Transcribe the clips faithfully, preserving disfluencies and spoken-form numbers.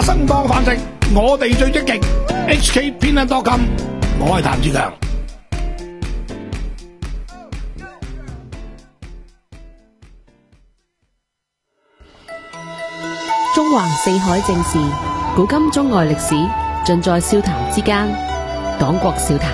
花生當飯食，我哋最積極。H K 偏向多金，我係譚志強。 中橫四海正事，古今中外歷史，盡在笑談之間。講國笑談。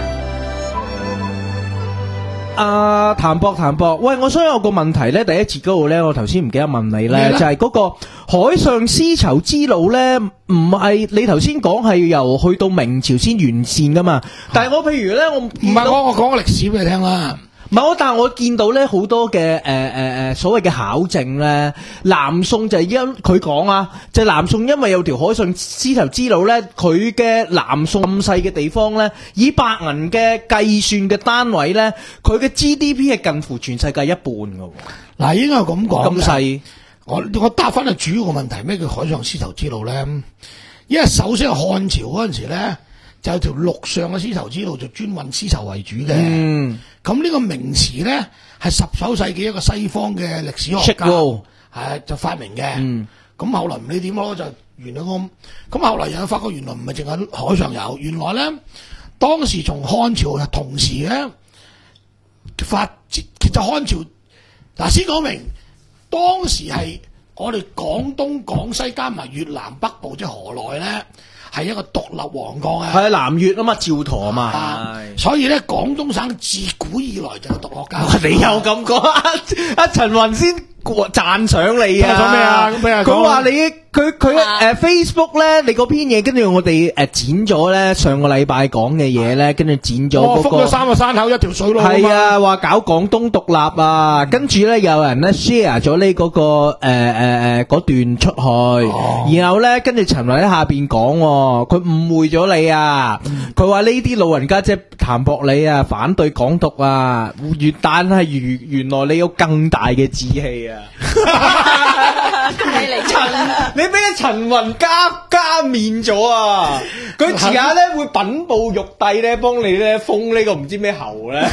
阿譚博譚博，喂，我想有個問題咧，第一節嗰度咧，我頭先唔記得問你咧，就係嗰個海上絲綢之路咧，唔係你頭先講係由去到明朝先完善噶嘛？但係我譬如咧，我唔係我我講個歷史俾你聽啦。 唔係我，但係我見到咧好多嘅誒誒誒所謂嘅考證咧，南宋就係因佢講啊，就係、南宋因為有條海上絲綢之路咧，佢嘅南宋咁細嘅地方咧，以白銀嘅計算嘅單位咧，佢嘅 G D P 係近乎全世界一半㗎。 嗱，應該係咁講。 咁細， 我我答翻個主要嘅問題，咩叫海上絲綢之路咧？因為首先係漢朝嗰陣時咧，就有條陸上嘅絲綢之路，就專運絲綢為主嘅。嗯。咁呢個名詞咧係十九世紀一個西方嘅歷史學家係就發明嘅。咁、嗯、後來唔理點咯，就原來咁。咁後來又發覺原來唔係淨係海上有，原來咧當時從漢朝同時咧發，其實漢朝嗱先講明，當時係我哋廣東、廣西加埋越南北部即係河內咧。係一個獨立王國啊！ 係南越啊嘛，趙佗啊嘛， 所以咧廣東省自古以來就係獨國家。 你又咁講，阿陳雲先讚賞你啊！ 講咩啊？ 佢話你佢佢誒 Facebook 咧，你嗰篇嘢跟住我哋誒剪咗咧，上個禮拜講嘅嘢咧，跟住剪咗嗰個。 封咗三個山口一條水路。 係啊，話搞廣東獨立啊，跟住咧有人咧 share 咗呢嗰個誒誒誒嗰段出去，然後咧跟住陳雲喺下邊講，佢誤會咗你啊！佢話呢啲老人家即係譚博你啊，反對港獨啊，越但係原原來你有更大嘅志氣啊！ 恭喜你， 陳，你俾阿陳雲加加面咗啊！佢遲下咧會稟報玉帝咧，幫你咧封呢個唔知咩侯咧，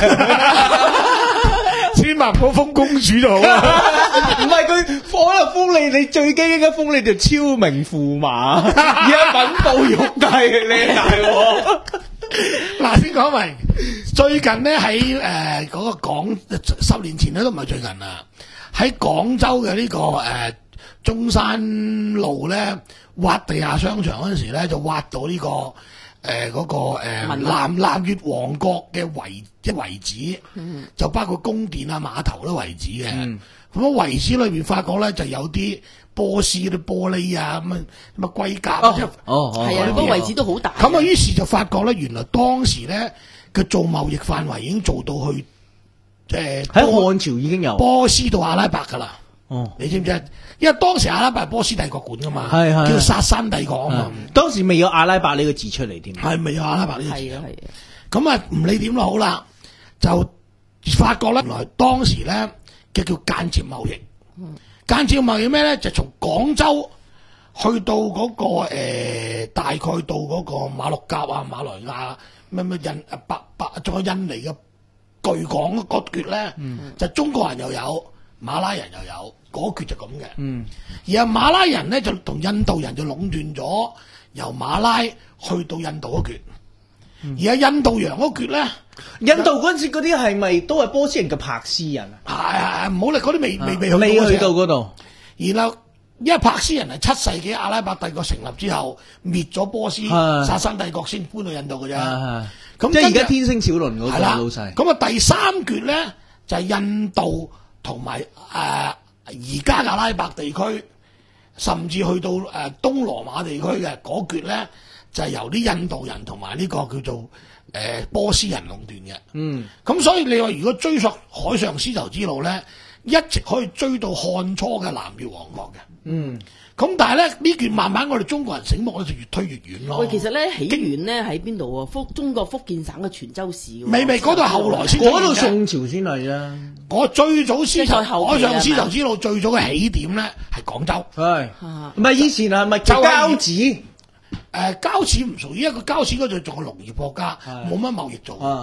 千萬唔好封公主就好啦。 唔係佢可能封你，你最驚應該封你條超明駙馬，而家稟報玉帝你大鑊。 嗱，先講明最近咧喺誒嗰個廣十年前咧都唔係最近啦，喺廣州嘅呢、這個誒、呃、中山路咧挖地下商場嗰陣時咧，就挖到呢、這個誒嗰、呃那個誒、呃、南南越王國嘅遺即遺址，嗯、就包括宮殿啊、碼頭都遺址嘅。咁啊遺址裏邊發覺咧就有啲波斯啲玻璃啊咁啊咁啊龜甲啊， 哦哦，係啊，個遺址都好大。 咁啊，於是就發覺咧，原來當時咧佢做貿易範圍已經做到去誒喺漢朝已經有波斯到阿拉伯噶啦。 哦， 你知唔知？因為當時阿拉伯係波斯帝國管噶嘛， 係係叫薩珊帝國啊嘛。 當時未有阿拉伯呢個字出嚟添， 係未有阿拉伯呢個字。 係啊係啊。 咁啊，唔理點都好啦，就發覺咧，原來當時咧嘅叫間接貿易。嗯間接貿易咩咧？就從廣州去到嗰、那個誒、呃，大概到嗰個馬六甲啊、馬來亞咩咩印啊、白白，仲有印尼嘅巨港嗰橛咧，嗯、就中國人又有，馬拉人又有，嗰橛就咁嘅。嗯、而係馬拉人咧就同印度人就壟斷咗由馬拉去到印度嗰橛，嗯、而係印度洋嗰橛咧。 印度嗰陣時嗰啲係咪都係波斯人嘅柏斯人啊？ 係係唔好理嗰啲未未未未去到嗰度。 然後因為柏斯人係七世紀阿拉伯帝國成立之後滅咗波斯薩珊帝國先搬到印度嘅啫。咁即係而家天星小輪嗰個老細。 咁啊第三橛咧就係、是、印度同埋誒而家阿拉伯地區，甚至去到誒、呃、東羅馬地區嘅嗰橛咧，就係、是、由啲印度人同埋呢個叫做。誒、呃、波斯人壟斷嘅，嗯，咁所以你話如果追溯海上絲綢之路咧，一直可以追到漢初嘅南越王國嘅，嗯，咁但係咧呢段慢慢我哋中國人醒目咧就越推越遠咯。 喂，其實咧起源咧喺邊度啊？福中國福建省嘅泉州市。 未未嗰度後來先， 嗰度宋朝先嚟啊！ 我最早絲綢海上絲綢之路最早嘅起點咧係廣州，係唔係以前係咪叫交趾？ 誒，交趾唔屬於一個交趾嗰度仲係農業國家，冇乜貿易做。咁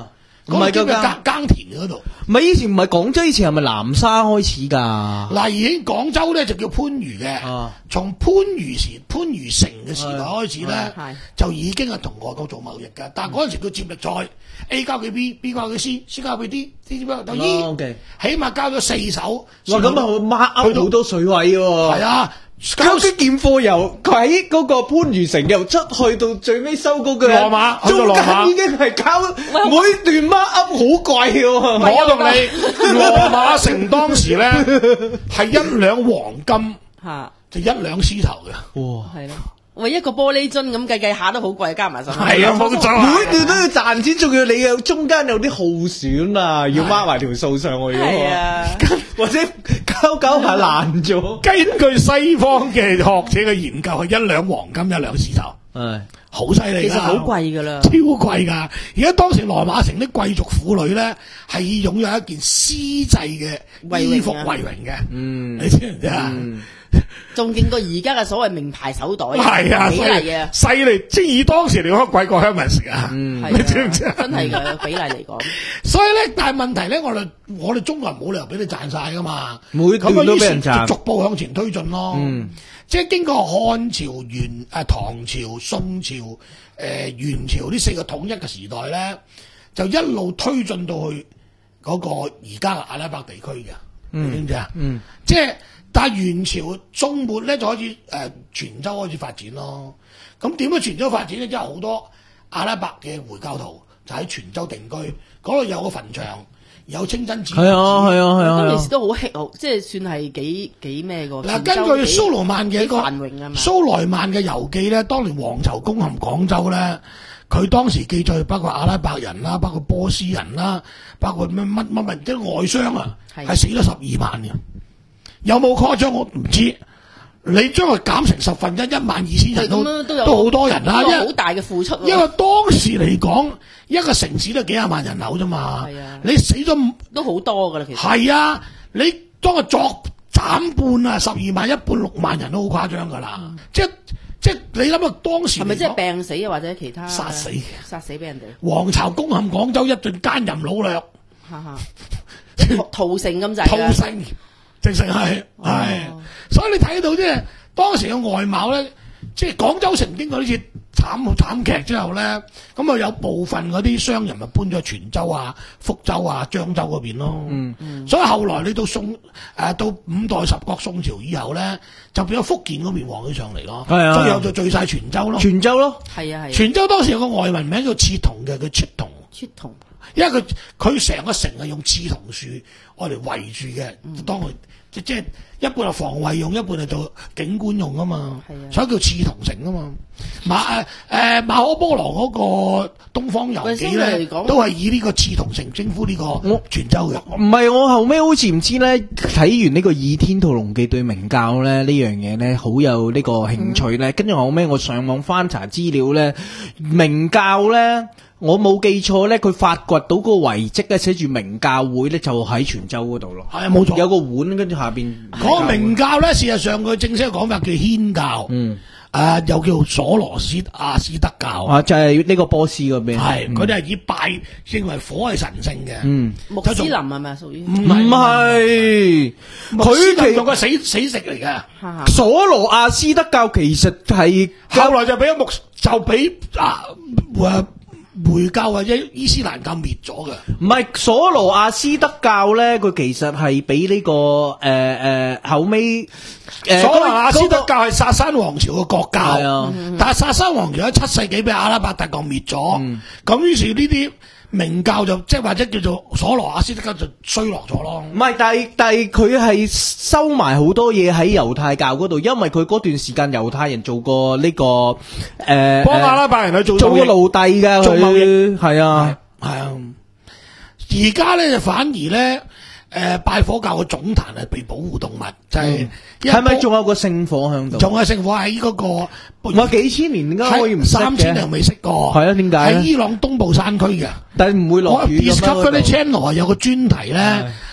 嗰個叫咩㗎耕耕田嗰度。 唔係以前唔係廣州，以前係咪南沙開始㗎？ 嗱，已經廣州咧就叫番禺嘅， 啊從番禺時番禺城嘅時代開始咧係， 就已經係同外國做貿易嘅。但係嗰陣時佢接力賽 A 交俾 B，B 交俾 C，C 交俾 D，D 交到 E， 哦，OK 起碼交咗四手。 哇，咁啊，mark 去到 up 好多水位喎。 係啊， 交啲件貨由佢喺嗰個番禺城又出去到最尾收嗰個羅馬去到中羅馬間已經係交每段 mark up 好貴喎。 我同你羅馬城當時咧係一兩黃金嚇， 就一兩絲頭嘅。 哇！ 係咯。喂，一個玻璃樽咁計計下都好貴，加埋上去。 係啊，冇錯。 每段都要賺錢，仲要你有中間有啲耗損啊，要 mark 埋條數上去喎。 係啊， 或者交交下爛咗。 根據西方嘅學者嘅研究，係一兩黃金一兩絲頭， 係好犀利㗎。 其實好貴㗎啦。 超貴㗎！而家當時羅馬城啲貴族婦女咧，係擁有一件絲製嘅衣服為榮嘅。 嗯， 你知唔知啊？ 仲勁過而家嘅所謂名牌手袋， 係啊， 比例啊， 犀利！即係以當時嚟講，貴過 Hermes 啊！ 嗯你知唔知啊？ 真係嘅比例嚟講， 所以咧，但係問題咧，我哋我哋中國人冇理由俾你賺晒噶嘛。 每段都俾人賺咁啊，於是就逐步向前推進咯。 嗯即係經過漢朝、元誒唐朝、宋朝、誒、呃、元朝呢四個統一嘅時代咧，就一路推進到去嗰個而家嘅阿拉伯地區嘅，你知唔知啊？ 嗯， 即係但係元朝中末咧就開始誒、呃、泉州開始發展咯。咁點解泉州發展咧？即係好多阿拉伯嘅回教徒就喺泉州定居，嗰度有個墳場，有清真寺。 係啊係啊係啊係啊。 嗰陣時都好 hit，好即係算係幾幾咩個。 嗱，根據蘇羅曼嘅一個幾繁榮啊嘛蘇萊曼嘅遊記咧，當年黃巢攻陷廣州咧，佢當時記載包括阿拉伯人啦，包括波斯人啦，包括咩乜乜乜啲外商啊， 係係死咗十二萬嘅。有冇誇張我唔知。你將佢減成十分一，一萬二千人都係咁樣都有都好多人啦，因為一個好大嘅付出喎。 因為當時嚟講，一個城市都幾廿萬人口啫嘛。 係啊你死咗都好多㗎啦，其實。 係啊，你當佢作斬半啊，十二萬一半六萬人都好誇張㗎啦。即即你諗下當時係咪即係嚟講病死啊，或者其他殺死殺死俾人哋？ 黃巢攻陷廣州一頓奸淫擄掠， 哈哈，即係屠屠城咁滯㗎。 屠城，直情係係，所以你睇到即係當時嘅外貌咧，即係廣州城經過呢次慘慘劇之後咧，咁啊有部分嗰啲商人咪搬咗去泉州啊、福州啊、漳州嗰邊咯。 嗯嗯，所以後來你到宋誒、呃、到五代十國宋朝以後咧，就變咗福建嗰邊旺起上嚟咯。 係啊最後就聚晒泉州咯。 泉州咯。 係啊係啊。 泉州當時有個外文名叫刺桐嘅，叫出桐。 出同因為佢佢成個城係用刺桐樹愛嚟圍住嘅，就當佢即即係一半係防衞用，一半係做景觀用啊嘛。 係啊所以叫刺桐城啊嘛。馬誒誒、呃、馬可波羅嗰個東方遊記喂相咧， 對嚟講都係以呢個刺桐城征服呢個泉州嘅。 唔係，我後尾好似唔知咧，睇完呢個《倚天屠龍記》對明教咧呢樣嘢咧，好有呢個興趣咧。跟住後尾我上網翻查資料咧，明教咧。我冇記錯咧，佢發掘到嗰個遺跡咧，寫住明教會咧，就喺泉州嗰度咯。 係啊，冇錯。 有個碗，跟住下邊嗰個明教咧，事實上佢正式嘅講法叫祆教， 嗯， 啊、又叫索羅斯亞斯德教。 啊，就係呢個波斯嗰邊。 係，佢哋係以拜認為火係神聖嘅。 嗯， 穆斯林係咪屬於？ 唔唔係，佢其用個死死食嚟嘅。 哈哈所羅亞斯德教其實係後來就俾木就俾啊誒回教或者伊斯蘭教滅咗嘅。 唔係所羅亞斯德教咧？佢其實係俾呢個誒誒後尾誒所羅亞斯德嗰個教係薩珊王朝嘅國教， 係啊但係薩珊王朝喺七世紀俾阿拉伯帝國滅咗，咁於是呢啲明教就即係或者叫做所羅亞斯德教就衰落咗咯。 唔係，但係但係佢係收埋好多嘢喺猶太教嗰度，因為佢嗰段時間猶太人做過呢、個誒， 幫阿拉伯人去做做過貿易奴隸㗎， 做貿易佢係啊， 係啊，而家咧就反而咧，誒、拜火教嘅總壇係被保護動物，就係係咪仲有個聖火喺度？ 仲有聖火喺嗰個我幾千年點解可以唔識嘅三千年未識過？ 係啊點解咧喺伊朗東部山區嘅。 但係唔會落我雨咁 Discovery 樣嗰度 Channel 係有個專題咧，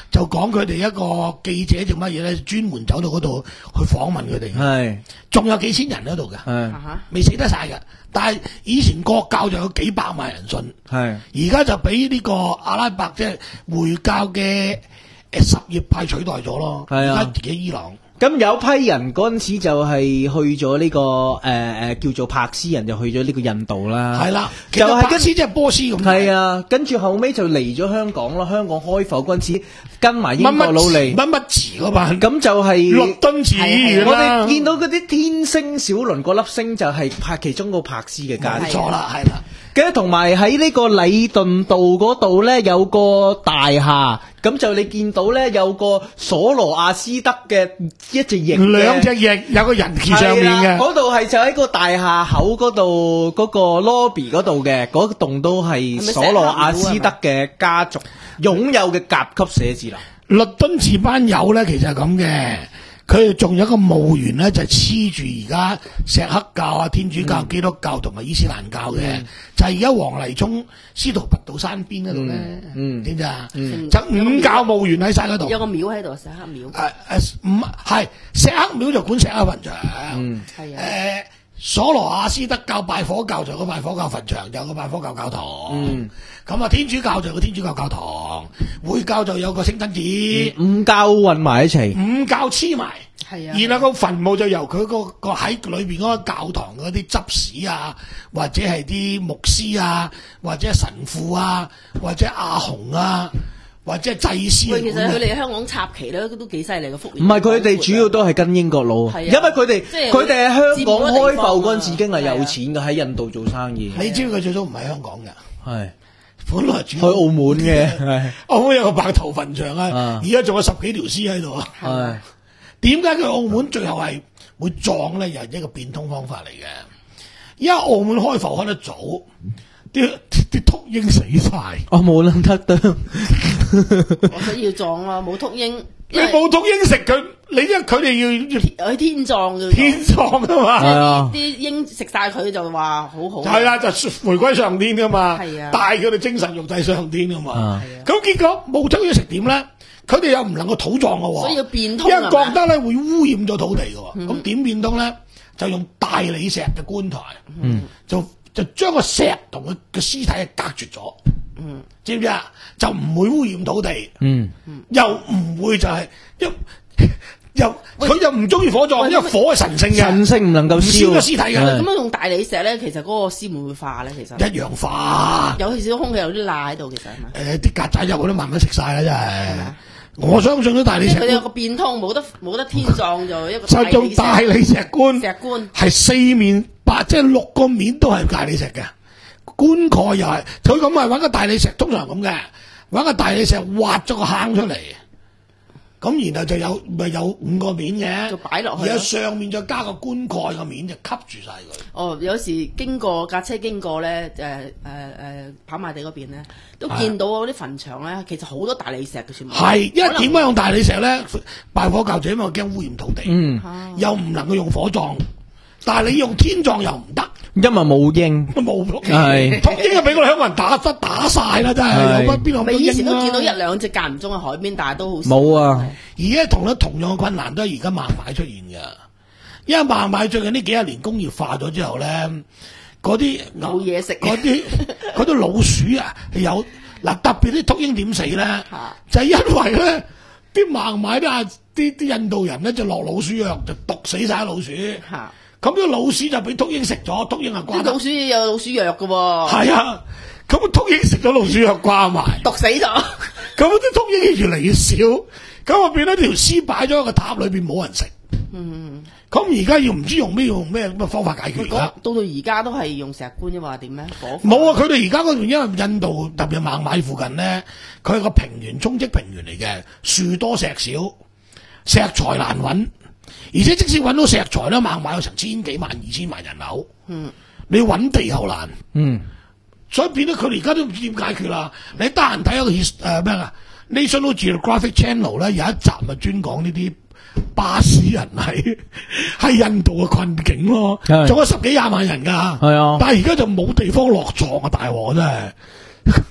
就講佢哋一個記者做乜嘢咧，專門走到嗰度去訪問佢哋。 係， 仲有幾千人喺度嘅， 係， 未死得晒嘅。但係以前國教就有幾百萬人信， 係， 而家就俾呢個阿拉伯即係回教嘅誒什葉派取代咗咯。 係啊而家自己伊朗。 咁有批人嗰陣時就係去咗呢、這個誒誒、呃、叫做柏斯人，就去咗呢個印度啦。 係啦， 就係柏斯即係波斯咁。 係啊，跟住後尾就嚟咗香港咯。香港開埠嗰陣時，跟埋英國佬嚟， 乜乜詞嗰班， 咁就係律敦治語我啦。 哋見到嗰啲天星小輪嗰粒星就係拍其中個柏斯嘅家。 冇錯啦，係啦。 跟住同埋喺呢個禮頓道嗰度咧有個大廈，咁就你見到咧有個索羅亞斯德嘅一隻翼嘅， 兩隻翼有個人騎上面嘅， 嗰度係就喺個大廈口嗰度嗰個 lobby 嗰度嘅，嗰棟都係索羅亞斯德嘅家族擁有嘅甲級寫字樓。 律敦治班友咧，其實係咁嘅。佢哋仲有一個墓園咧，就係黐住而家錫克教啊、天主教、基督教同埋伊斯蘭教嘅， 嗯、 就係而家黃泥涌司徒拔道山邊嗰度咧， 嗯， 點咋？ 嗯、 就五教墓園喺晒嗰度， 有個廟喺度，錫克廟。 誒誒，唔係錫克廟就管錫克墳場， 嗯， 係啊， 誒。索羅亞斯德教拜火教就有個拜火教墳場，有個拜火教教堂。嗯，咁啊天主教就有個天主教教堂，會教就有個清真寺。 五教混埋一齊， 五教黐埋。 係啊， 然後個墳墓就由佢個個喺裏邊嗰個教堂嗰啲執事啊，或者係啲牧師啊，或者神父啊，或者阿紅啊。或者係祭司。 喂，其實佢哋香港插旗咧都幾犀利嘅福利。 唔係佢哋主要都係跟英國佬，因為佢哋佢哋喺香港開埠嗰陣時已經係有錢嘅，喺印度做生意。 你知佢最早唔係香港嘅， 係本來主去澳門嘅， 澳門有個白頭墳場啊，而家仲有十幾條屍喺度。 係點解佢澳門最後係會撞咧？又係一個變通方法嚟嘅，因為澳門開埠開得早。啲啲禿鷹死晒， 我冇諗得到， 我所以要撞啊！冇禿鷹， 你冇禿鷹食佢，你因為佢哋要要去天葬嘅， 天葬啊嘛， 啲鷹食晒佢就話好好， 係啦，就回歸上天噶嘛， 係啊， 帶佢哋精神肉體上天噶嘛，咁結果冇禿鷹食點咧？佢哋又唔能夠土葬嘅喎， 所以要變通， 因為覺得咧會污染咗土地嘅喎，咁點變通咧？就用大理石嘅棺材，嗯，就。就將個石同佢嘅屍體係隔絕咗，嗯，知唔知啊？就唔會污染土地，嗯，又唔會就係一又佢又唔中意火葬，因為火係神聖嘅， 神聖唔能夠燒個屍體嘅。 咁樣用大理石咧，其實嗰個屍會唔會化咧？其實一樣化， 有少少空氣有啲罅喺度，其實係咪？ 誒，啲曱甴入去都慢慢食晒啦，真係。我相信啲大理石， 佢有個變通，冇得冇得天葬就一個就用大理石棺， 石棺係四面八，即係六個面都係大理石嘅，棺蓋又係，佢咁係揾個大理石，通常咁嘅，揾個大理石挖咗個坑出嚟，咁然後就有咪有五個面嘅， 就擺落去， 然後上面再加個棺蓋個面就吸住晒佢。 哦，有時經過架車經過咧，誒誒誒跑馬地嗰邊咧，都見到嗰啲墳場咧，其實好多大理石嘅全部。 係，因為點解用大理石咧？拜火教就因為驚污染土地， 嗯， 又唔能夠用火葬，但係你用天葬又唔得。 因為冇鷹， 冇係禿鷹就俾我哋香港人打得打晒啦，真係有乜邊度咁多鷹啊？ 以前都見到一兩隻間唔中喺海邊，但係都好少。 冇啊！ 而家同咗同樣嘅困難都係而家孟買出現嘅，因為孟買最近呢幾十年工業化咗之後咧，嗰啲冇嘢食， 嗰啲嗰啲老鼠啊有嗱，特別啲禿鷹點死咧，就係因為咧啲孟買啲啊啲啲印度人咧就落老鼠藥就毒死晒老鼠。咁啲老鼠就俾禿鷹食咗，禿鷹啊掛。 老鼠有老鼠藥嘅喎。 係啊，咁禿鷹食咗老鼠藥掛埋， 毒死咗。 咁啲禿鷹越嚟越少，咁啊變咗條屍擺咗喺個塔裏邊冇人食。嗯。咁而家要唔知用咩用咩咩方法解決啦？ 到到而家都係用石棺啫嘛？點咧？ 冇啊！佢哋而家嗰段因為印度特別孟買附近咧，佢係個平原沖積平原嚟嘅，樹多石少，石材難揾。而且即使揾到石材咧，孟買有成千幾萬、二千萬人口，嗯，你揾地又難，嗯，所以變咗佢哋而家都唔知點解決啦。你得閒睇一個誒咩啊 National Geographic Channel 咧，有一集咪專講呢啲巴士人喺喺印度嘅困境咯，仲有十幾廿萬人㗎，係啊，但係而家就冇地方落葬啊！大鑊真係。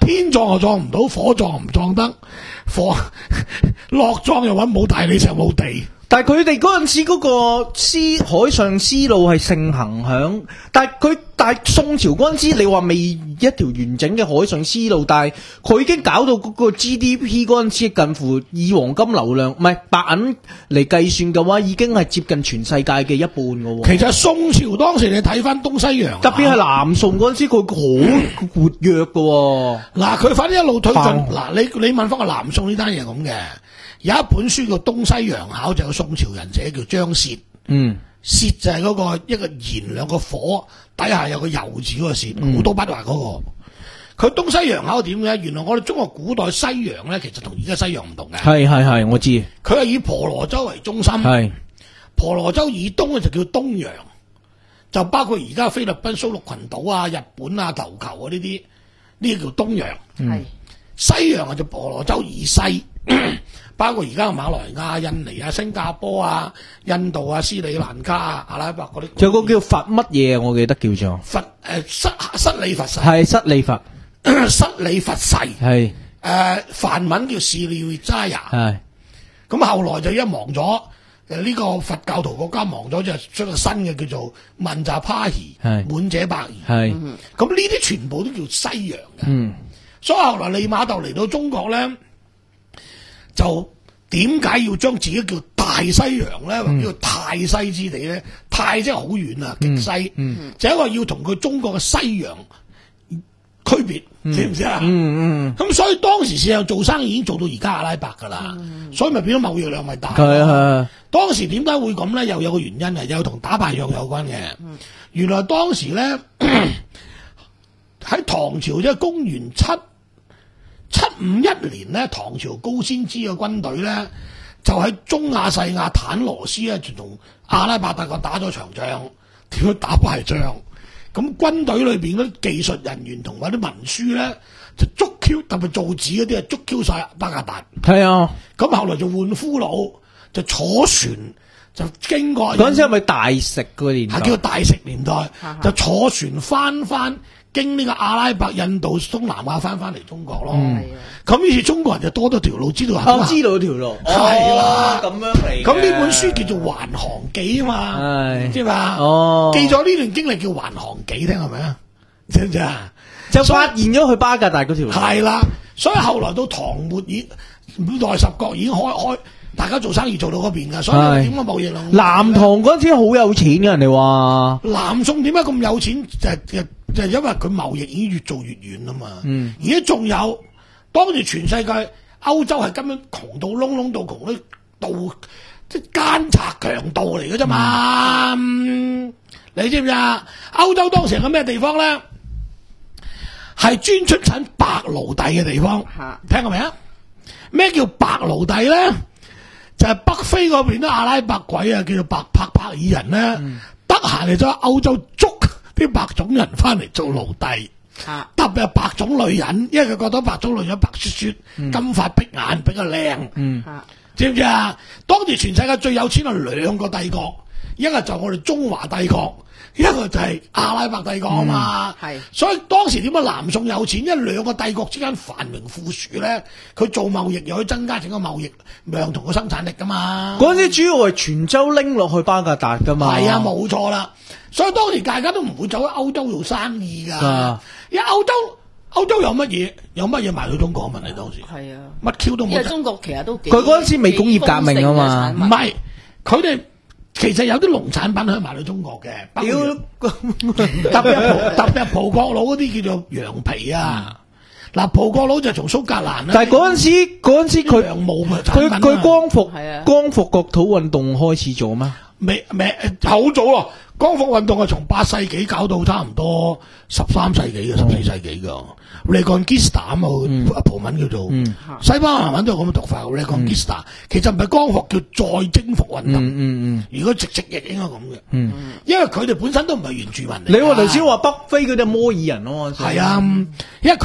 天撞又撞唔到，火撞唔撞得，火落撞又揾冇大理石冇地。 但係佢哋嗰陣時嗰個絲海上絲路係盛行響，但係佢但係宋朝嗰陣時，你話未一條完整嘅海上絲路，但係佢已經搞到嗰個 G D P 嗰陣時近乎以黃金流量唔係白銀嚟計算嘅話，已經係接近全世界嘅一半嘅喎。 其實宋朝當時你睇翻東西洋， 特別係南宋嗰陣時，佢好活躍嘅喎。 嗱，佢反正一路推進。 嗯嗱，你你問翻個南宋呢單嘢咁嘅，有一本書叫《東西洋考》，就有宋朝人寫叫張燮。 嗯， 燮就係嗰個一個燃兩個火底下有個油字嗰個燮，好、 嗯、 多筆畫嗰、嗰個。佢東西洋考點嘅？原來我哋中國古代西洋咧，其實同而家西洋唔同嘅。 係係係，我知。 佢係以婆羅洲為中心。 係婆羅洲以東嘅就叫東洋，就包括而家菲律賓蘇祿群島啊、日本啊、琉球啊呢啲，呢啲叫東洋。 係西洋啊就婆羅洲以西，包括而家嘅馬來亞、印尼啊、新加坡啊、印度啊、斯里蘭卡啊、阿拉伯嗰啲。 仲有個叫佛乜嘢，我記得叫做佛誒失失利佛世， 係失利佛， 失利佛世係誒梵文叫士利扎亞。 係咁後來就一亡咗，誒呢個佛教徒國家亡咗，就出個新嘅叫做曼扎帕希， 係滿者百夷。 係咁呢啲全部都叫西洋嘅。 嗯。 所以後來利瑪竇嚟到中國咧，就點解要將自己叫大西洋咧，或者叫泰西之地咧？泰即係好遠啊，極西， 嗯嗯、 就係因為要同佢中國嘅西洋區別， 嗯、 知唔知啊？ 嗯嗯。 咁所以當時事實上做生意已經做到而家阿拉伯噶啦，嗯、所以咪變咗貿易量咪大。 係係。當時點解會咁咧？又有個原因啊，又同打敗仗有關嘅。嗯、原來當時咧喺唐朝即係公元七。七五一年咧，唐朝高仙芝嘅軍隊咧，就喺中亞細亞坦羅斯咧，就同阿拉伯大國打咗場仗，點樣打敗仗？咁軍隊裏邊嗰啲技術人員同埋啲文書咧，就捉 Q， 特別造紙嗰啲啊，捉 Q 晒巴格達。 係啊， 咁後來就換俘虜，就坐船就經過。 嗰陣時係咪大食嗰年代？ 係叫大食年代，就坐船翻翻。經呢個阿拉伯、印度、東南亞翻翻嚟中國咯，咁、嗯、於是中國人就多咗條路，知道行。 哦，知道條路， 係啦， 咁樣嚟。 咁呢本書叫做《環航記》啊嘛，知嘛？哦，記咗呢段經歷叫《環航記》，聽係咪啊？知唔知啊？ 就發現咗去巴格達嗰條路。係啦，所以後來到唐末以五代十國已經開開，大家做生意做到嗰邊噶，所以點解貿易量？ 南唐嗰陣時好有錢嘅，人哋話。 南宋點解咁有錢？就就就係因為佢貿易已經越做越遠啦嘛。嗯，而家仲有當時全世界歐洲係根本窮到窿窿到窮到到即係奸賊強盜嚟嘅啫嘛。嗯嗯、你知唔知啊？歐洲當時係個咩地方咧？係專出產白奴隸嘅地方。聽過未啊？咩叫白奴隸咧？就係、是、北非嗰邊啲阿拉伯鬼啊，叫做白柏柏爾人咧，得閒嚟咗歐洲捉啲白種人翻嚟做奴隸，啊、特別係白種女人，因為佢覺得白種女人白雪雪、嗯、金髮碧眼比較靚，嗯啊、知唔知啊？當時全世界最有錢係兩個帝國，一個就我哋中華帝國，一個就係阿拉伯帝國啊嘛。係、嗯，所以當時點解南宋有錢？因為兩個帝國之間繁榮富庶咧，佢做貿易又可以增加整個貿易量同個生產力噶嘛。嗰陣時主要係泉州拎落去巴格達噶嘛。係啊，冇錯啦。所以當時大家都唔會走喺歐洲做生意噶，啊、因為歐洲歐洲有乜嘢有乜嘢賣到中國？問你當時係啊，乜 Q 都冇。因為中國其實都佢嗰陣時未工業革命啊嘛，唔係佢哋其實有啲農產品可以賣到中國嘅，特別特別葡國佬嗰啲叫做羊皮啊。嗱、嗯，葡國佬就從蘇格蘭啦。但係嗰陣時嗰陣時佢佢佢光復光復國土運動開始咗咩？未未好早咯，光復運動係從八世紀搞到差唔多十三世紀嘅，十四世紀噶。Reconquista 啊嘛，葡文叫做，嗯、西班牙文都有咁嘅讀法。Reconquista、嗯、其實唔係光復，叫再征服運動。嗯嗯嗯、如果直直譯應該咁嘅，嗯、因為佢哋本身都唔係原住民嚟。你話頭先話北非嗰啲摩爾人咯，係啊，因為佢哋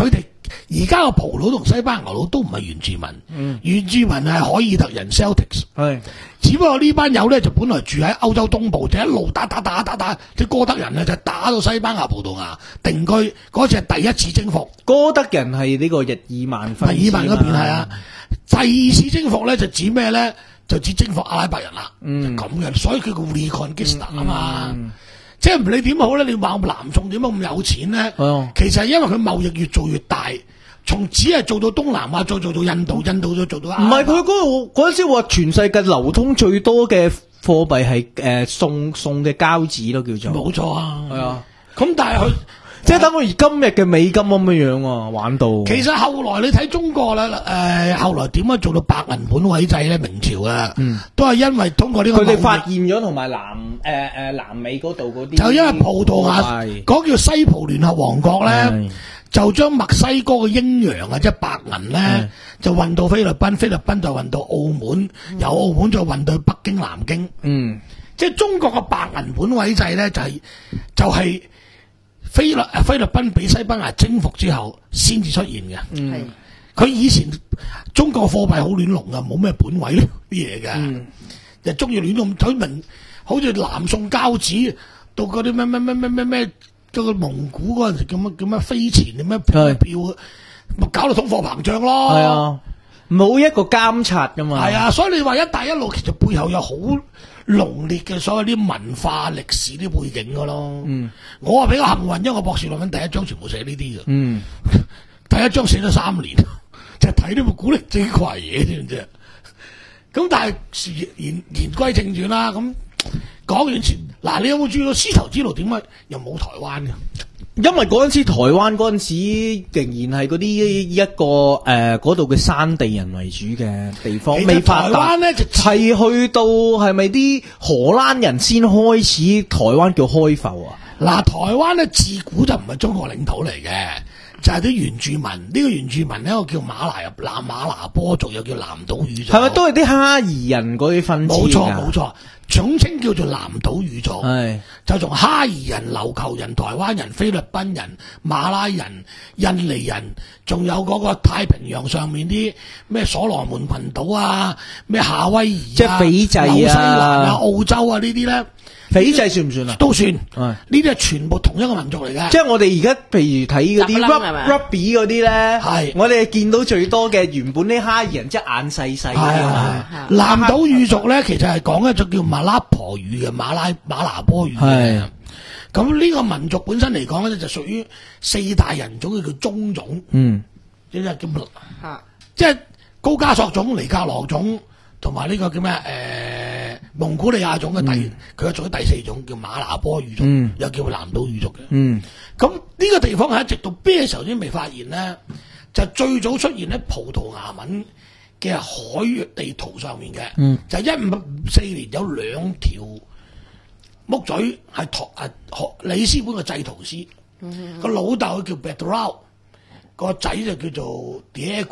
而家個葡佬同西班牙佬都唔係原住民，嗯、原住民係凱爾特人 Celtics， 係， 只不過呢班友咧就本來住喺歐洲東部，就一路打打打打打，啲哥德人咧就打到西班牙、葡萄牙定居，嗰次係第一次征服。 哥德人係呢個日耳曼分日耳曼嗰邊係啊，第二次征服咧就指咩咧？就指征服阿拉伯人啦，嗯、就咁嘅，所以佢叫 Reconquista 啊嘛。嗯嗯、即係唔理點好咧，你話南宋點解咁有錢咧？ 哦、 其實係因為佢貿易越做越大，從只係做到東南亞，再做到印度，印度再做到亞。 唔係佢嗰個嗰陣時話全世界流通最多嘅貨幣係誒宋宋嘅交子咯，叫做。 冇錯啊， 係啊。 咁但係佢。 即係等於今日嘅美金咁樣樣啊，玩到。 其實後來你睇中國啦，誒、呃，後來點樣做到白銀本位制咧？明朝啊，嗯、都係因為通過呢個。 佢哋發現咗同埋南誒誒、呃、南美嗰度嗰啲。 就因為葡萄牙嗰叫西葡聯合王國咧，就將墨西哥嘅英洋啊，即係白銀咧，就運到菲律賓，菲律賓就運到澳門，嗯、由澳門再運到北京、南京。嗯，即係中國嘅白銀本位制咧，就係、是、就係、是。菲律菲律賓俾西班牙征服之後，先至出現嘅。嗯，佢以前中國貨幣好亂龍噶，冇咩本位呢啲嘢嘅，嗯、就中意亂咁取名，好似南宋交子到嗰啲咩咩咩咩咩咩，嗰個蒙古嗰陣時咁樣咁樣飛錢點樣票票，咪是搞到通貨膨脹咯。係啊， 冇一個監察噶嘛。係啊，所以你話一帶一路其實背後有好濃烈嘅所謂啲文化歷史啲背景噶咯，嗯、我係比較幸運，因為我博士論文第一章全部寫呢啲嘅，嗯、第一章寫咗三年，就係睇呢個古靈精怪嘢，知唔知？咁但係言言歸正傳啦，咁講完前，嗱，你有冇注意到絲綢之路點解又冇台灣嘅？ 因為嗰陣時台灣嗰陣時仍然係嗰啲一個誒嗰度嘅山地人為主嘅地方，未發達。台灣咧就係去到係咪啲荷蘭人先開始台灣叫開埠啊？嗱， 台灣咧自古就唔係中國領土嚟嘅，就係、是、啲原住民。呢、這個原住民咧，我叫馬拿南馬拿波族，又叫南島語族。 係咪都係啲哈夷人嗰啲分支？ 冇錯冇錯。總稱叫做南島語族，是就從哈夷人、琉球人、台灣人、菲律賓人、馬拉人、印尼人，仲有嗰個太平洋上面啲咩所羅門群島啊、咩夏威夷啊、 即係斐濟啊、 紐西蘭啊、澳洲啊呢啲咧。 斐濟算唔算啊？ 都算，呢啲係全部同一個民族嚟嘅。 即係我哋而家譬如睇嗰啲 rugby 嗰啲咧，係我哋見到最多嘅原本啲哈夷人，即係眼細細嘅。 南島語族咧，其實係講一種叫馬拉婆語嘅馬拉馬拿波語嘅。咁呢個民族本身嚟講咧，就屬於四大人種，叫中種。嗯，即係叫吓，即係高加索種、尼格羅種，同埋呢個叫咩？誒。蒙古利亞種嘅第，佢係屬於第四種，叫馬拿波語族，嗯、又叫南島語族嘅。嗯，咁呢個地方係一直到咩時候先未發現咧？就最早出現喺葡萄牙文嘅海域地圖上面嘅。嗯，就一五五四年有兩條木嘴係托啊里斯本嘅製圖師，個、嗯、老豆叫 Pedro， 個仔就叫做 Diego。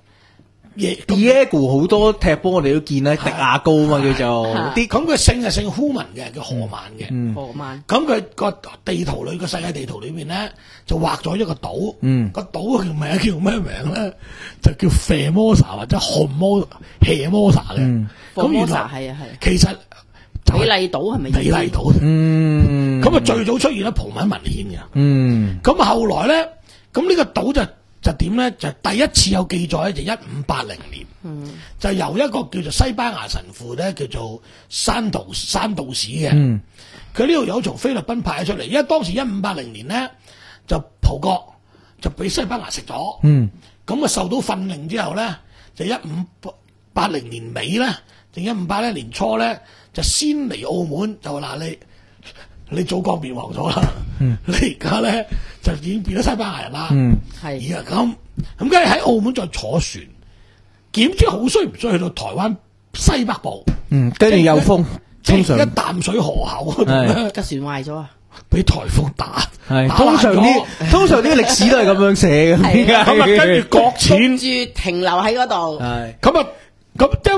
Diego 好多踢波我哋都見咧，迪亞高嘛叫做啲，咁佢姓係姓呼文嘅，叫荷曼嘅。荷曼。咁佢個地圖裏個世界地圖裏面咧，就畫咗一個島。嗯。個島嘅名叫咩名咧？就叫 Formosa 或者 Formosa 嘅。嗯。咁原來係啊係。其實美麗島係咪？ 美麗島。嗯。咁啊最早出現喺葡文文獻嘅。嗯。咁後來咧，咁呢個島就。就點咧？就第一次有記載咧，就一五八零年，嗯、就由一個叫做西班牙神父咧，叫做山道山道士嘅。佢呢度有從菲律賓派咗出嚟，因為當時一五八零年咧，就葡國就俾西班牙食咗。咁啊、嗯、受到訓令之後咧，就一五八零年尾咧，定一五八一年初咧，就先嚟澳門，就話嗱你。你祖國滅亡咗啦，嗯、你而家咧就已經變咗西班牙人啦。係而家咁咁，跟住喺澳門再坐船，點知好衰唔衰去到台灣西北部？嗯，跟住有風，通常一淡水河口嗰度咧， 架船壞咗啊！ 俾颱風打， 係通常啲通常啲歷史都係咁樣寫嘅。 咁啊，跟住擱淺住停留喺嗰度。 係咁啊，咁因為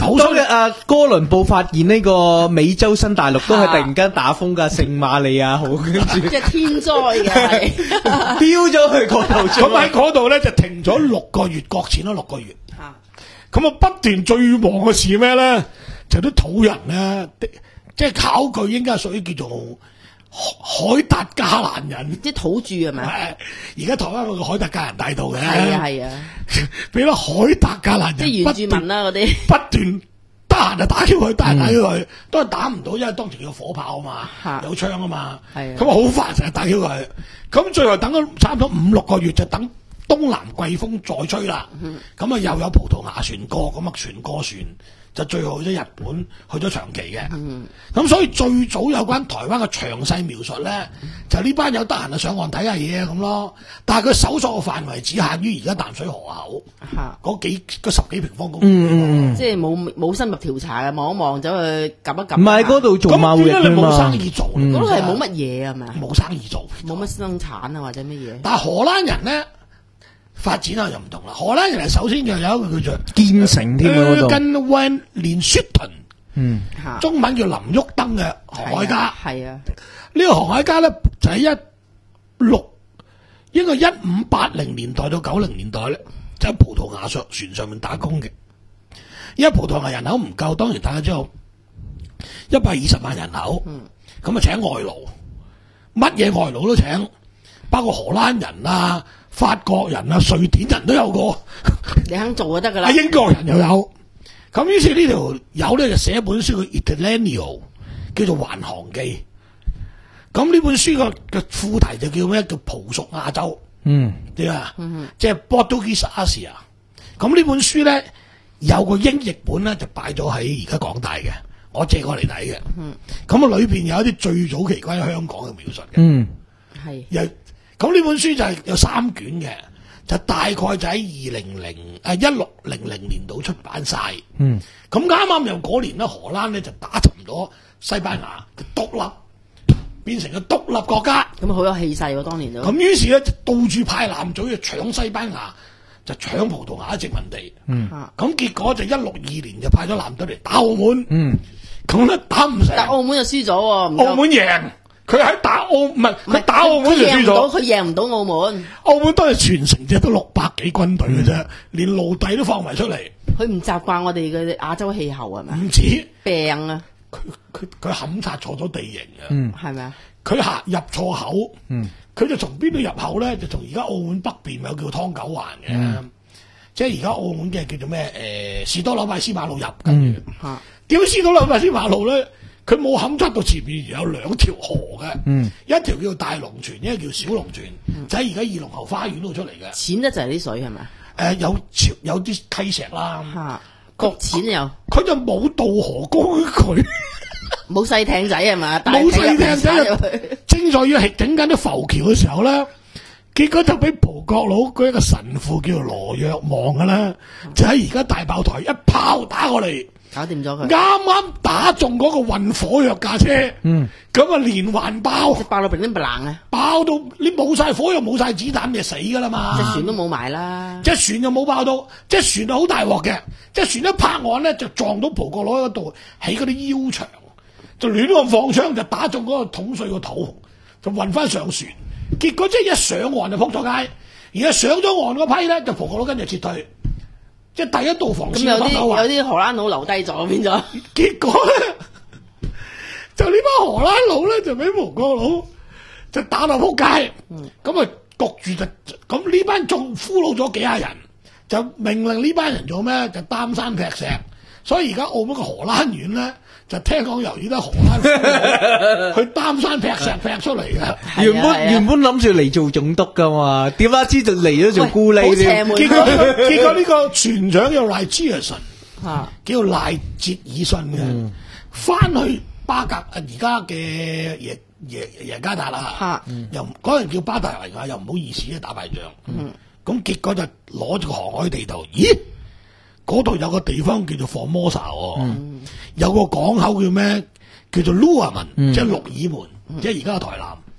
好當日啊，哥倫布發現呢個美洲新大陸都係突然間打風㗎，聖瑪利亞號跟住即係天災嘅係。 飆咗去嗰度， 咁喺嗰度咧就停咗六個月，擱淺咗六個月。 嚇咁啊，不斷最忙嘅事咩咧？就啲土人咧，即係考據應該係屬於叫做海達加蘭人， 即係土著係咪？ 而家台灣有個海達加蘭大道嘅， 係啊係啊， 俾咗海達加蘭人即係原住民啦嗰啲。 不斷得閒就打 Q 佢，得閒打 Q 佢，都係打唔到，因為當時有火炮啊嘛， 嚇有槍啊嘛， 係啊咁啊好煩成日打 Q 佢。咁最後等咗差唔多五六個月，就等東南季風再吹啦。咁啊又有葡萄牙船過，咁啊船過船。就最後去咗日本，去咗長崎嘅。咁、嗯、所以最早有關台灣嘅詳細描述咧，就呢班友得閒就上岸睇下嘢咁咯。但係佢搜索嘅範圍只限於而家淡水河口嗰幾嗰十幾平方公里。 嗯嗯即係冇冇深入調查嘅，望一望走去撳一撳。 唔係嗰度做貿易咁㗎嘛， 冇生意做， 嗰度係冇乜嘢係咪啊？ 冇生意做， 冇乜生產啊或者乜嘢？ 但係荷蘭人咧發展啊又唔同啦。荷蘭人係首先就有一個叫做堅城添啊嗰度， 跟溫連雪頓， 嗯， 中文叫林旭登嘅航海家。 係啊， 呢個航海家咧就喺一六應該一五八零年代到九零年代咧，就喺葡萄牙上船上面打工嘅。因為葡萄牙人口唔夠，當然大家知道一百二十萬人口，咁啊請外勞，乜嘢外勞都請，包括荷蘭人啊、法國人啊、瑞典人都有個， 你肯做就得噶啦。 英國人又有。咁於是呢條友咧就寫一本書叫《Itinéraire》，叫做《環航記》。咁呢本書個嘅副題就叫咩？叫葡屬亞洲。 嗯， 點啊？即係 Portuguese Asia。咁呢本書咧有個英譯本咧就擺咗喺而家港大嘅，我借過嚟睇嘅。咁啊裏邊有一啲最早期關於香港嘅描述嘅。 嗯， 係。 又咁呢本書就係有三卷嘅。就大概就喺二零零誒一六零零年度出版晒， 嗯， 咁啱啱又嗰年咧，荷蘭咧就打沉咗西班牙嘅獨立，變成個獨立國家， 咁好有氣勢喎，當年都。 咁於是咧就到處派艦隊去搶西班牙，就搶葡萄牙殖民地， 嗯， 咁結果就一六二年就派咗艦隊嚟打澳門， 嗯， 咁咧打唔成， 但澳門就輸咗喎， 澳門贏。佢喺打澳唔係佢打澳門就輸咗， 佢贏唔到澳門。 澳門當日全城只得六百幾軍隊嘅啫，連奴隸都放埋出嚟。 佢唔習慣我哋嘅亞洲氣候係咪？ 唔止病啊！ 佢佢佢勘察錯咗地形啊！ 嗯， 係咪啊？ 佢行入錯口， 嗯， 佢就從邊度入口咧？就從而家澳門北邊咪有叫湯九環嘅，嗯、即係而家澳門嘅叫做咩？誒士多紐拜斯馬路入，跟住嚇點解士多紐拜斯馬路咧？佢冇勘測到前面有兩條河嘅，嗯、一條叫做大龍泉，一條叫小龍泉，嗯、就喺而家二龍喉花園度出嚟嘅。淺得就係啲水係咪？誒、 呃、有潮有啲溪石啦， 嚇國淺又佢就冇渡河高佢， 冇細艇仔係嘛？ 冇細艇仔，正在要係整緊啲浮橋嘅時候咧，結果就俾葡國佬嗰一個神父叫做羅若望嘅啦，嗯、就喺而家大炮台一炮打過嚟。 搞掂咗佢， 啱啱打中嗰個運火藥架車，嗯，咁啊連環爆， 爆到乒乒乓啷啊！ 爆到你冇晒火藥冇晒子彈，你就死噶啦嘛！ 隻船都冇埋啦， 隻船又冇爆到，隻船啊好大鑊嘅，隻船一泊岸咧就撞到葡國佬喺嗰度起嗰啲腰牆，就亂咁放槍就打中嗰個統帥個肚，就運翻上船，結果即係一上岸就撲咗街，而家上咗岸嗰批咧就葡國佬跟住撤退。即係第一道防線， 咁有啲有啲荷蘭佬留低咗，變咗。 結果咧，就呢班荷蘭佬咧就俾葡國佬就打到撲街，咁啊焗住就咁呢班仲俘虜咗幾廿人，就命令呢班人做咩？就擔山劈石。所以而家澳門嘅荷蘭園咧，就聽講由於得荷蘭去擔山劈石劈出嚟嘅。 原本原本諗住嚟做總督噶嘛，點解知就嚟咗做咕喱添？ 結果結果呢個船長叫賴哲爾遜，叫賴哲爾遜嘅，翻、嗯、去巴格而家嘅耶耶耶加達啦，嗯、又嗰人叫巴達維亞，又唔好意思咧打敗仗。咁、嗯、結果就攞住個航海地圖，咦？嗰度有個地方叫做 Formosa 喎，嗯、有個港口叫咩？叫做 Luarman，、嗯、即係鹿耳門，嗯、即係而家嘅台南。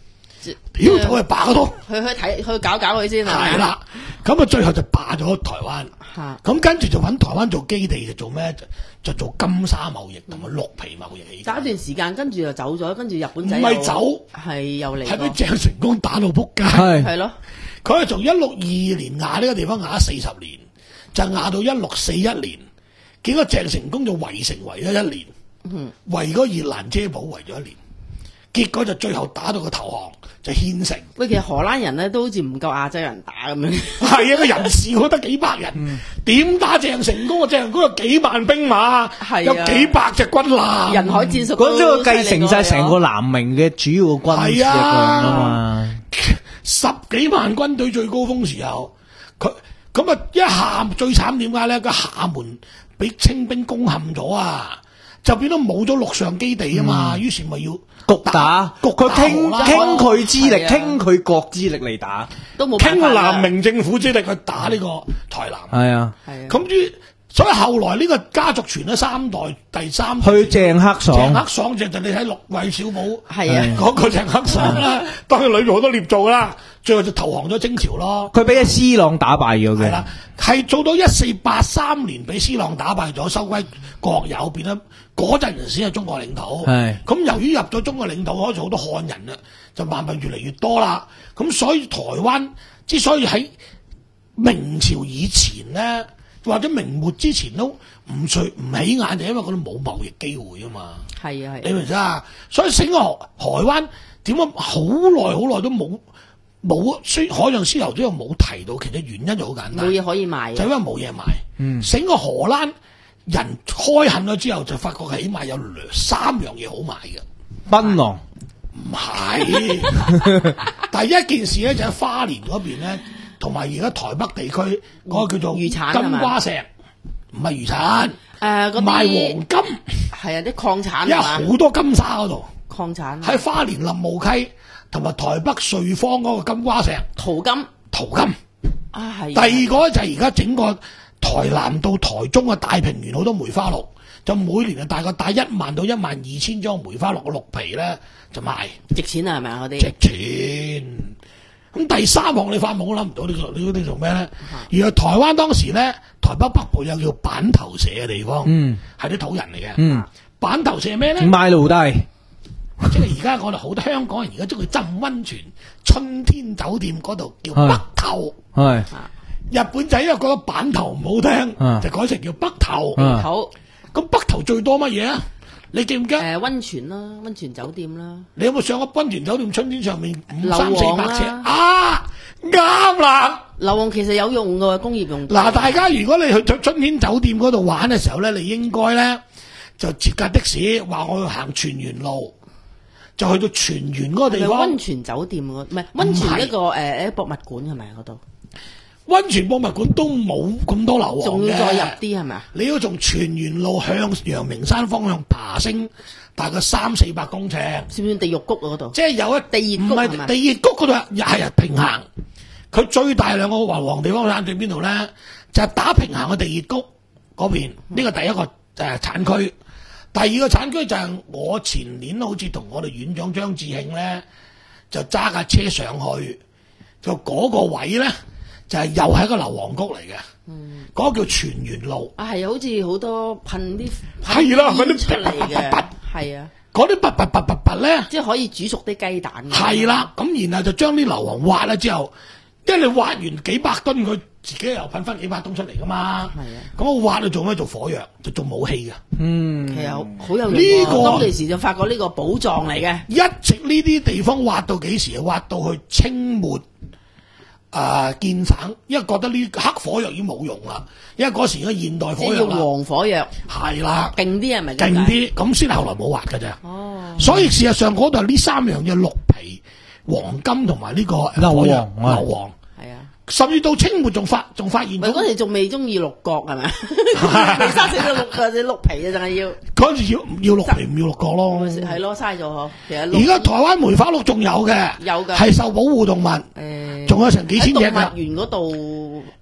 屌走去霸嗰度， 去去睇去搞搞佢先係係啦，咁啊最後就霸咗台灣， 嚇咁跟住就揾台灣做基地，就做咩？就就做金沙貿易同埋鹿皮貿易起家。 打一段時間，跟住就走咗，跟住日本唔仔又係走， 係又嚟過， 係俾鄭成功打到仆街。 係係咯， 佢係從一六二二年壓呢個地方壓咗四十年，就壓到一六四一年，結果鄭成功就圍城圍咗一年， 嗯圍嗰熱蘭遮堡圍咗一年，結果就最後打到個投降就獻城。 喂，其實荷蘭人咧都好似唔夠亞洲人打咁樣， 係啊，個人士我得幾百人，點、打鄭成功啊？鄭成功有幾萬兵馬， 係啊有幾百隻軍艦， 人海戰術嗰都個繼承晒成個犀利過南明嘅主要軍事力量啊嘛。 十幾萬軍隊最高峰時候，佢咁啊一下最慘點解咧？個廈門俾清兵攻陷咗啊，就變咗冇咗陸上基地啊嘛，於、是咪要局打， 局佢傾打傾佢之力， 係啊傾佢國之力嚟打。 都冇辦傾法啦南明政府之力去打呢個台南。 係啊， 係啊， 咁於所以後來呢個家族傳咗三代，第三代去鄭克鄭爽克爽就就你睇陸衛小寶係啊嗰個鄭克爽啦，當然裏邊好多捏造啦，最後就投降咗清朝咯。 佢俾阿施琅打敗咗嘅係啦，，係做到一四八三年俾施琅打敗咗，收歸國有，變咗嗰陣時先係中國領土。 係咁由於入咗中國領土，開始好多漢人啦，就慢慢越嚟越多啦。咁所以台灣之所以喺明朝以前咧，或者明末之前都唔隨唔起眼，就因為嗰度冇貿易機會啊嘛。 係啊係啊， 你明唔明啊？所以整個台灣點解好耐好耐都冇冇雖海上絲綢之路冇提到，其實原因就好簡單， 冇嘢可以賣就因為冇嘢賣。嗯，整個荷蘭人開墾咗之後，就發覺起碼有兩三樣嘢好賣嘅。 檳榔唔係，第一件事咧就喺花蓮嗰邊咧，同埋而家台北地區嗰個叫做漁產金瓜石，唔係漁產， 誒嗰賣黃啲金， 係啊啲礦產因為係嘛好多金沙嗰度。 礦產喺花蓮林務溪同埋台北瑞芳嗰個金瓜石淘金淘金。 啊係。 第二個咧就係而家整個台南到台中嘅大平原好多梅花鹿，就每年啊大概帶一萬到一萬二千張梅花鹿嘅鹿皮咧就賣值錢啊係咪啊嗰啲？ 值錢。咁第三項你發夢都諗唔到呢、呢個呢啲做咩咧？原來台灣當時咧台北北部有叫板頭社嘅地方， 嗯， 係啲土人嚟嘅。 嗯， 板頭社係咩咧？ 賣奴隸。 即係而家我哋好多香港人而家中意浸溫泉，春天酒店嗰度叫北頭。 係日本仔又覺得板頭唔好聽， 啊就改成叫北頭。 啊好咁北頭最多乜嘢啊？你記唔記得？ 誒溫泉啦，溫泉酒店啦， 你有冇上過溫泉酒店？春天上面五硫三四磺百尺啦啊？啱啦！ 硫磺其實有用嘅喎，工業用途。 嗱，大家如果你去春天酒店嗰度玩嘅時候咧，你應該咧就截架的士，話我要行泉源路，就去到泉源嗰個地方。 係咪溫泉酒店嗰唔係溫泉一個誒誒博物館係咪啊嗰度？ 溫泉博物館都冇咁多硫磺嘅， 仲要再入啲係咪啊？ 你要從泉源路向陽明山方向爬升，大概三四百公尺， 算唔算地獄谷啊嗰度？ 即係有一地熱唔係谷係咪地熱谷嗰度，又係平衡。佢最大兩個環黃地方產地邊度咧？就係、打平衡嘅地熱谷嗰邊，呢個第一個誒、呃、產區。第二個產區就係我前年好似同我哋院長張志慶咧，就揸架車上去，就嗰個位咧就係、又係一個硫磺谷嚟嘅。嗯，嗰個叫泉源路。 啊係啊，好似好多噴啲係啦噴嗰啲煙出嚟啪啪嘅啪啪， 係啊， 嗰啲拔拔拔拔拔咧， 即係可以煮熟啲雞蛋嘅。 係啦，咁然後就將啲硫磺挖啦之後，因為你挖完幾百噸，佢自己又噴翻幾百噸出嚟噶嘛。 係啊， 咁我挖你做咩？做火藥，就做武器嘅。 嗯， 其實好好有用呢喎。 個當其時就發覺呢個寶藏嚟嘅。 一直呢啲地方挖到幾時？挖到去清末啊、呃建省，因為覺得呢黑火藥已經冇用啦，因為嗰時嘅現代即係要火藥啦， 黃火藥， 係啦， 勁啲係咪？ 勁啲，咁先後來冇挖嘅啫。 哦， 所以事實上嗰度係呢三樣嘢：鹿皮、黃金同埋呢個硫磺火藥啊硫磺。 係啊。 甚至到清末仲發仲發現唔係嗰咗， 時仲未中意鹿角係咪？未生死到鹿或者鹿皮啊，淨係要嗰陣時要要鹿皮唔要鹿角咯。 係咯，嘥咗嗬。其實鹿而家台灣梅花鹿仲有嘅， 有㗎係受保護動物， 誒， 仲有成幾千隻喺動物㗎。 園嗰度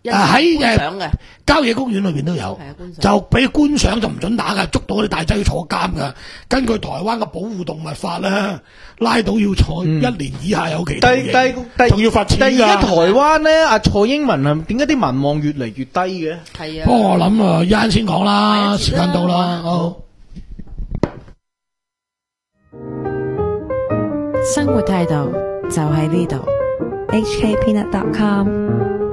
欣啊喺觀賞嘅， 郊野公園裏邊都有係啊觀賞， 就俾觀賞就唔准打㗎，捉到嗰啲大仔要坐監㗎。根據台灣嘅保護動物法咧，拉到要坐一年以下有期徒但但刑， 但仲要罰錢但而家台㗎。 灣咧，阿蔡英文啊，點解啲民望越嚟越低嘅？ 係啊。 不過我諗啊，一陣先講啦，時下一節啦間到啦，好。 生活態度就喺呢度。 h k peanut dot com